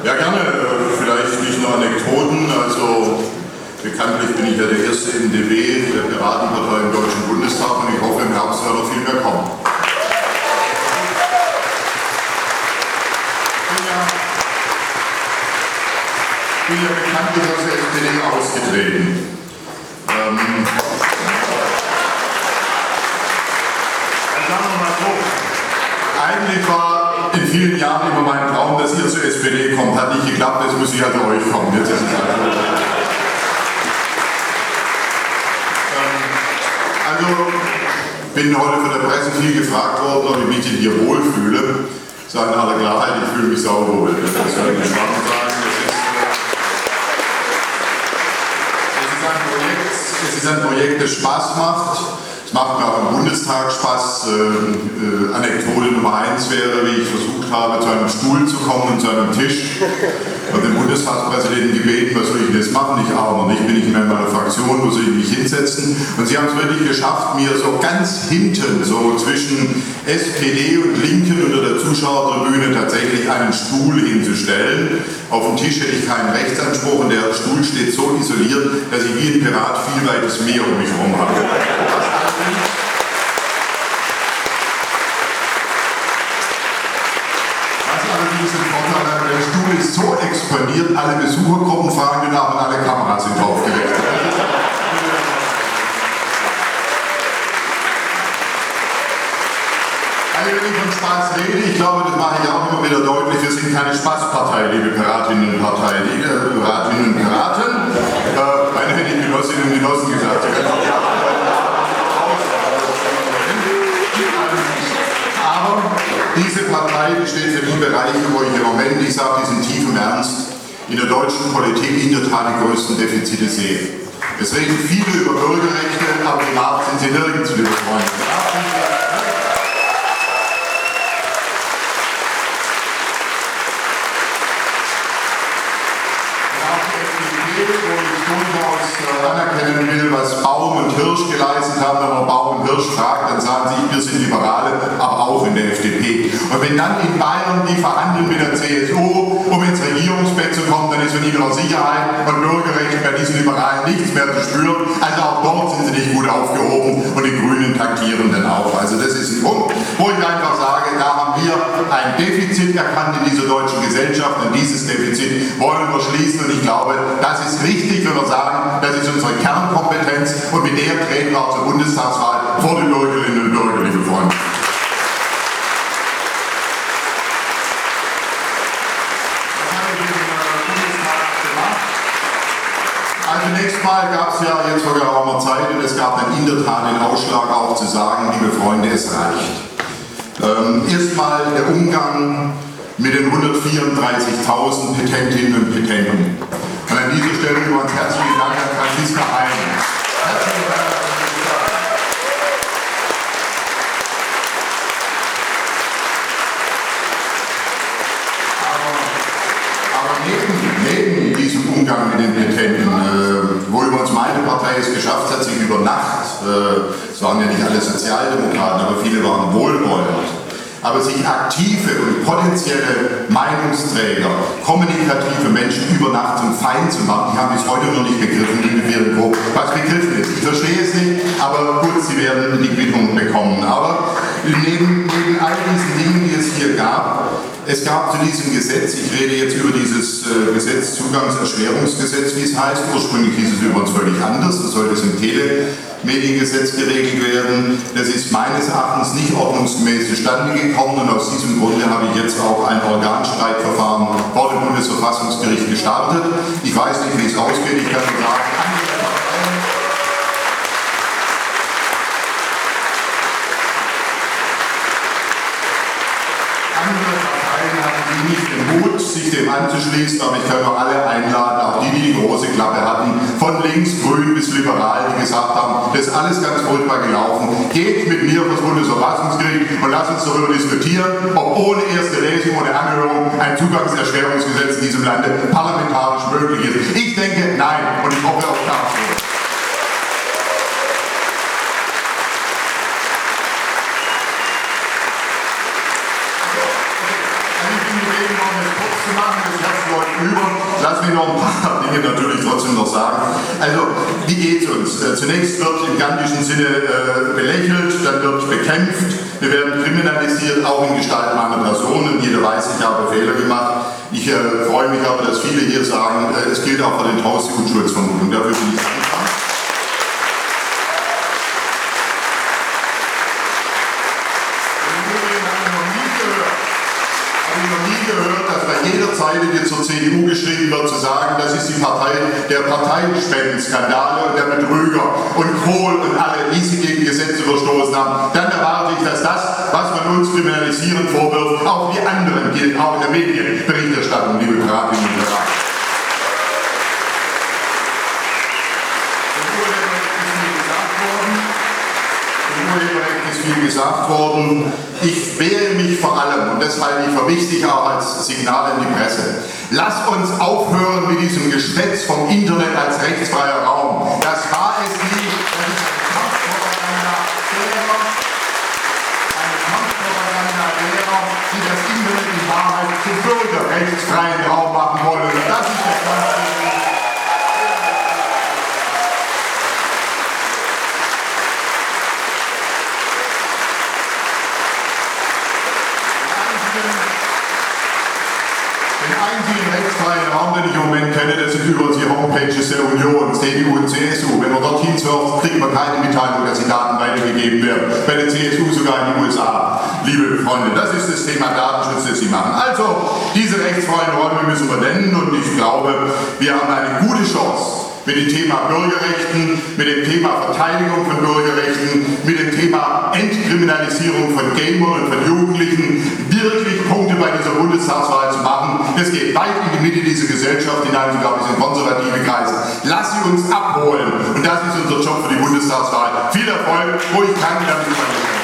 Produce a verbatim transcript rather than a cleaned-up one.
Ja, gerne. Vielleicht nicht nur Anekdoten. Also bekanntlich bin ich ja der erste M D B der Piratenpartei im Deutschen Bundestag und ich hoffe, im Herbst wird noch viel mehr kommen. Ich bin ja bekanntlich aus der S P D ausgetreten. Ähm, sagen wir mal so, eigentlich war in vielen Jahren immer mein Traum, dass ihr zur S P D kommt. Hat nicht geklappt, jetzt muss ich halt zu euch kommen. Jetzt ist es also. ähm, also, bin heute von der Presse viel gefragt worden, ob ich mich hier wohlfühle. Ich sage in aller Klarheit, ich fühle mich sauwohl. Das kann ich nicht sagen. Es ist ein Projekt, das Spaß macht. Es macht mir auch im Bundestag Spaß. Äh, äh, Anekdote Nummer eins wäre, wie ich versucht habe, zu einem Stuhl zu kommen und zu einem Tisch. Und den Bundestagspräsidenten gebeten, was soll ich denn jetzt machen? Ich armer nicht, bin ich mehr in meiner Fraktion, wo soll ich mich hinsetzen? Und sie haben es wirklich geschafft, mir so ganz hinten, so zwischen S P D und Linken unter der Zuschauertribüne tatsächlich einen Stuhl hinzustellen. Auf dem Tisch hätte ich keinen Rechtsanspruch und der Stuhl steht so isoliert, dass ich wie ein Pirat viel weites Meer um mich herum habe. Was allerdings ein Vorteil hat, der Stuhl ist so expandiert, alle Besuchergruppen fragen danach und alle Kameras sind draufgerichtet. Also wenn ich von Spaß rede, ich glaube, das mache ich auch immer wieder deutlich, wir sind keine Spaßpartei, liebe Piratinnen und Partei, liebe Piratinnen und Piraten. Äh, meine hätte ich Genossinnen und Genossen gesagt. Aber diese Partei, die steht für die Bereiche, wo ich im Moment, ich sage diesen tiefen Ernst, in der deutschen Politik in der Tat die größten Defizite sehe. Es reden viele über Bürgerrechte, aber die Wahrheit sind sie nirgends, liebe Freunde. Wo ich durchaus äh, anerkennen will, was Baum und Hirsch geleistet haben. Wenn man Baum und Hirsch fragt, dann sagen sie, wir sind Liberale, aber auch in der F D P. Und wenn dann in Bayern die verhandeln mit der C S U, um ins Regierungsbett zu kommen, dann ist von ihrer Sicherheit und Bürgerrecht bei diesen Liberalen nichts mehr zu spüren. Also auch dort sind sie nicht gut aufgehoben und die Grünen taktieren dann auch. Also das ist ein Punkt, wo ich einfach sage, da haben wir ein Defizit erkannt in dieser deutschen Gesellschaft und dieses Defizit wollen wir schließen und ich glaube, das ist richtig, wenn wir sagen, das ist unsere Kernkompetenz und mit der treten wir auch zur Bundestagswahl vor den Bürgerinnen und Bürgern, liebe Freunde. Was habe ich im Bundestag gemacht? Also zunächst mal gab es ja jetzt vor geraumer Zeit und es gab dann in der Tat den Ausschlag auch zu sagen, liebe Freunde, es reicht. Ähm, Erstmal der Umgang mit den hundertvierunddreißigtausend Petentinnen und Petenten. Und an dieser Stelle übrigens herzlichen Dank an Franziska Hein. Herzlichen Dank an Franziska Hein. Aber, aber neben, neben diesem Umgang mit den Petenten, äh, wo übrigens meine Partei es geschafft hat, sich über Nacht, äh, es waren ja nicht alle Sozialdemokraten, aber viele waren wohlwollend, aber sich aktive und potenzielle Meinungsträger, kommunikative Menschen über Nacht zum Feind zu machen, die haben bis heute noch nicht begriffen, liebe Virgo, was begriffen ist. Ich verstehe es nicht, aber gut, sie werden die Quittung bekommen. Aber neben, neben all diesen Dingen, die es hier gab, es gab zu diesem Gesetz, ich rede jetzt über dieses äh, Gesetz, Zugangserschwerungsgesetz, wie es heißt, ursprünglich hieß es übrigens völlig anders, das sollte es im Telemediengesetz geregelt werden. Das ist meines Erachtens nicht ordnungsgemäß zustande gekommen und aus diesem Grunde habe ich jetzt auch ein Organstreitverfahren vor dem Bundesverfassungsgericht gestartet. Ich weiß nicht, wie es ausgeht, ich kann nur sagen, andere Parteien hatten die nicht den Mut, sich dem anzuschließen, aber ich kann nur alle einladen, auch die, die die große Klappe hatten, von links, grün bis liberal, die gesagt haben, das ist alles ganz furchtbar gelaufen, geht mit mir vor das Bundesverfassungsgericht und lasst uns darüber diskutieren, ob ohne erste Lesung oder Anhörung ein Zugangserschwerungsgesetz in diesem Lande parlamentarisch möglich ist. Ich denke, nein, und ich hoffe auf dafür. Ich bin gebeten worden, zu machen, das Herz läuft über. Lass mich noch ein paar Dinge natürlich trotzdem noch sagen. Also, wie geht es uns? Zunächst wird im gandhischen Sinne äh, belächelt, dann wird bekämpft, wir werden kriminalisiert, auch in Gestalt meiner Person. Und jeder weiß, ich habe Fehler gemacht. Ich äh, freue mich aber, dass viele hier sagen, äh, es gilt auch für den Haus die Unschuldsvermutung. Dafür bin ich dankbar. Ich habe noch nie gehört, dass bei jeder Zeile, die zur C D U geschrieben wird, zu sagen, das ist die Partei der Parteienspendenskandale und der Betrüger und Kohl und alle, die sie gegen Gesetze verstoßen haben. Dann erwarte ich, dass das, was man uns kriminalisieren vorwirft, auch die anderen gilt, auch in der Medienberichterstattung, liebe Piratinnen und Piraten. Ist viel gesagt worden. Ich wehre mich vor allem, und das halte ich für wichtig auch als Signal in die Presse. Lasst uns aufhören mit diesem Geschwätz vom Internet als rechtsfreier Raum. Das war es nie. Das ist eine Kampfpropaganda derer, eine Kampfpropaganda derer, die das Internet in Wahrheit zum bürgerrechtsfreien Raum machen wollen. Und das ist der Kampf. Den einzigen rechtsfreien Raum, den ich im Moment kenne, das sind übrigens die Homepages der Union, C D U und C S U. Wenn man dorthin surft, kriegt man keine Mitteilung, dass die Daten weitergegeben werden. Bei der C S U sogar in die U S A. Liebe Freunde, das ist das Thema Datenschutz, das Sie machen. Also, diese rechtsfreien Räume müssen wir nennen und ich glaube, wir haben eine gute Chance, mit dem Thema Bürgerrechten, mit dem Thema Verteidigung von Bürgerrechten, mit dem Thema Entkriminalisierung von Gamern und von Jugendlichen wirklich Punkte bei dieser Bundestagswahl zu machen. Das geht weit in die Mitte dieser Gesellschaft hinein, sogar bis in konservative Kreise. Lass sie uns abholen und das ist unser Job für die Bundestagswahl. Viel Erfolg, wo ich kann, damit ich